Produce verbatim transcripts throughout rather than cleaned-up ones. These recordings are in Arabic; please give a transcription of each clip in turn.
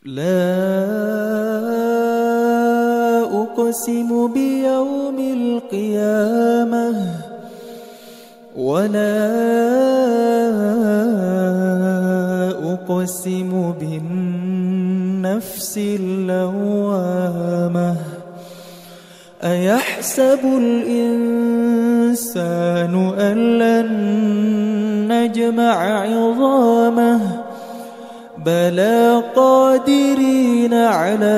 لا أقسم بيوم القيامة ولا أقسم بالنفس اللوامة أيحسب الإنسان أن لن نجمع عظامه بلى قادرين على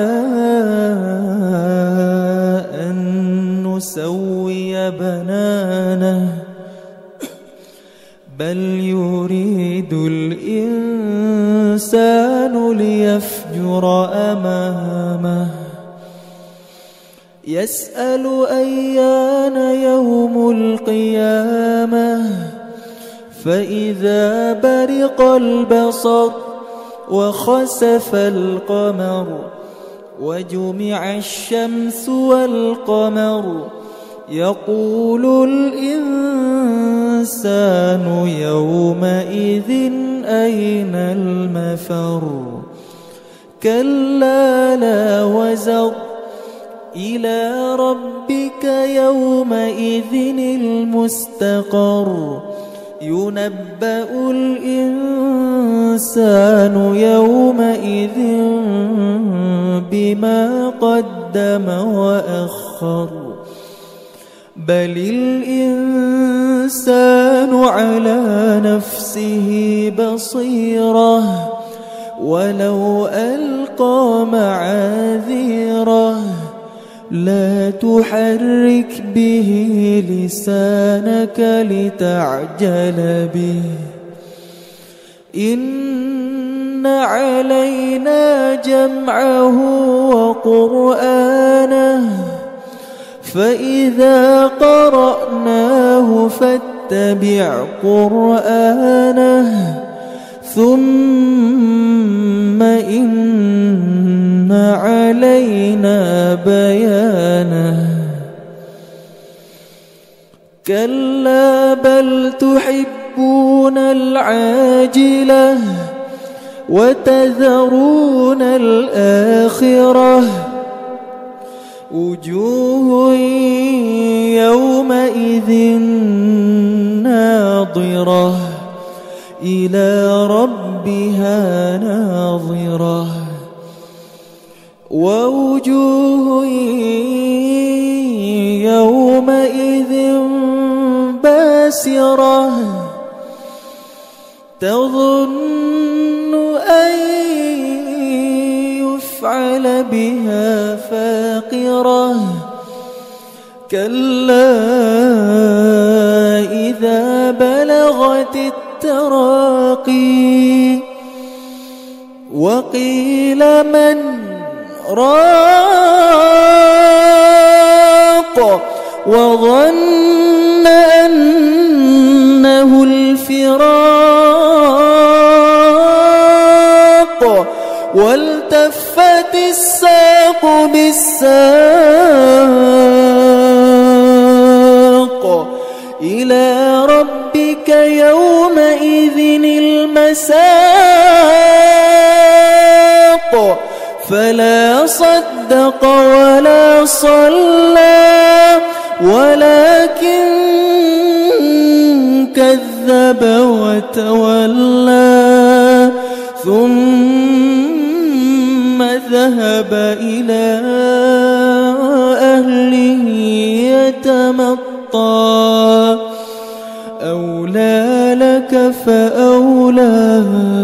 أن نسوي بنانه بل يريد الإنسان ليفجر أمامه يسأل أيان يوم القيامة فإذا برق البصر وخسف القمر وجمع الشمس والقمر يقول الإنسان يومئذ أين المفر كلا لا وزر إلى ربك يومئذ المستقر ينبأ الإنسان يومئذ بما قدم وأخر بل الإنسان على نفسه بصيرة ولو ألقى معاذيره لا تحرك به لسانك لتعجل به إن علينا جمعه وقرآنه فإذا قرأناه فاتبع قرآنه ثم إن علينا بيانه كلا بل تحبون العاجلة وتذرون الآخرة وجوه يومئذ ناظرة إلى ربها ناظرة ووجوه يومئذ باسرة تظن أن يفعل بها فاقرة كلا إذا بلغت التراقي وقيل من راق وظن أنه الفراق والتفت الساق بالساق إلى ربك يومئذ المساق فلا صدق ولا صلى ولكن كذب وتولى ثم ذهب إلى أهله يتمطى أولى لك فأولى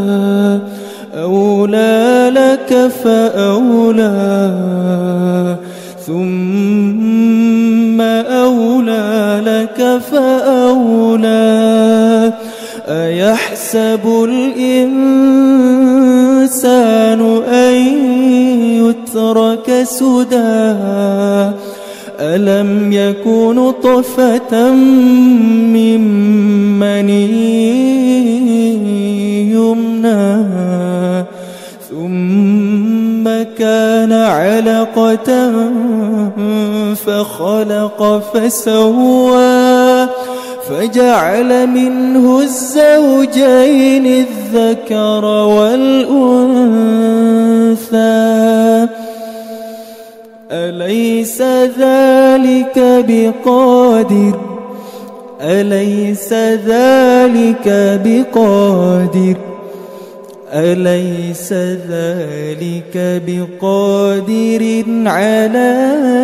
أولى لك فأولى ثم أولى لك فأولى أيحسب الإنسان أن يترك سدى ألم يكن نطفة من مني يمنى ثم كان علقة فخلق فسوى فجعل منه الزوجين الذكر والأنثى أنثى أليس ذلك بقادر أليس ذلك بقادر أليس ذلك بقادر على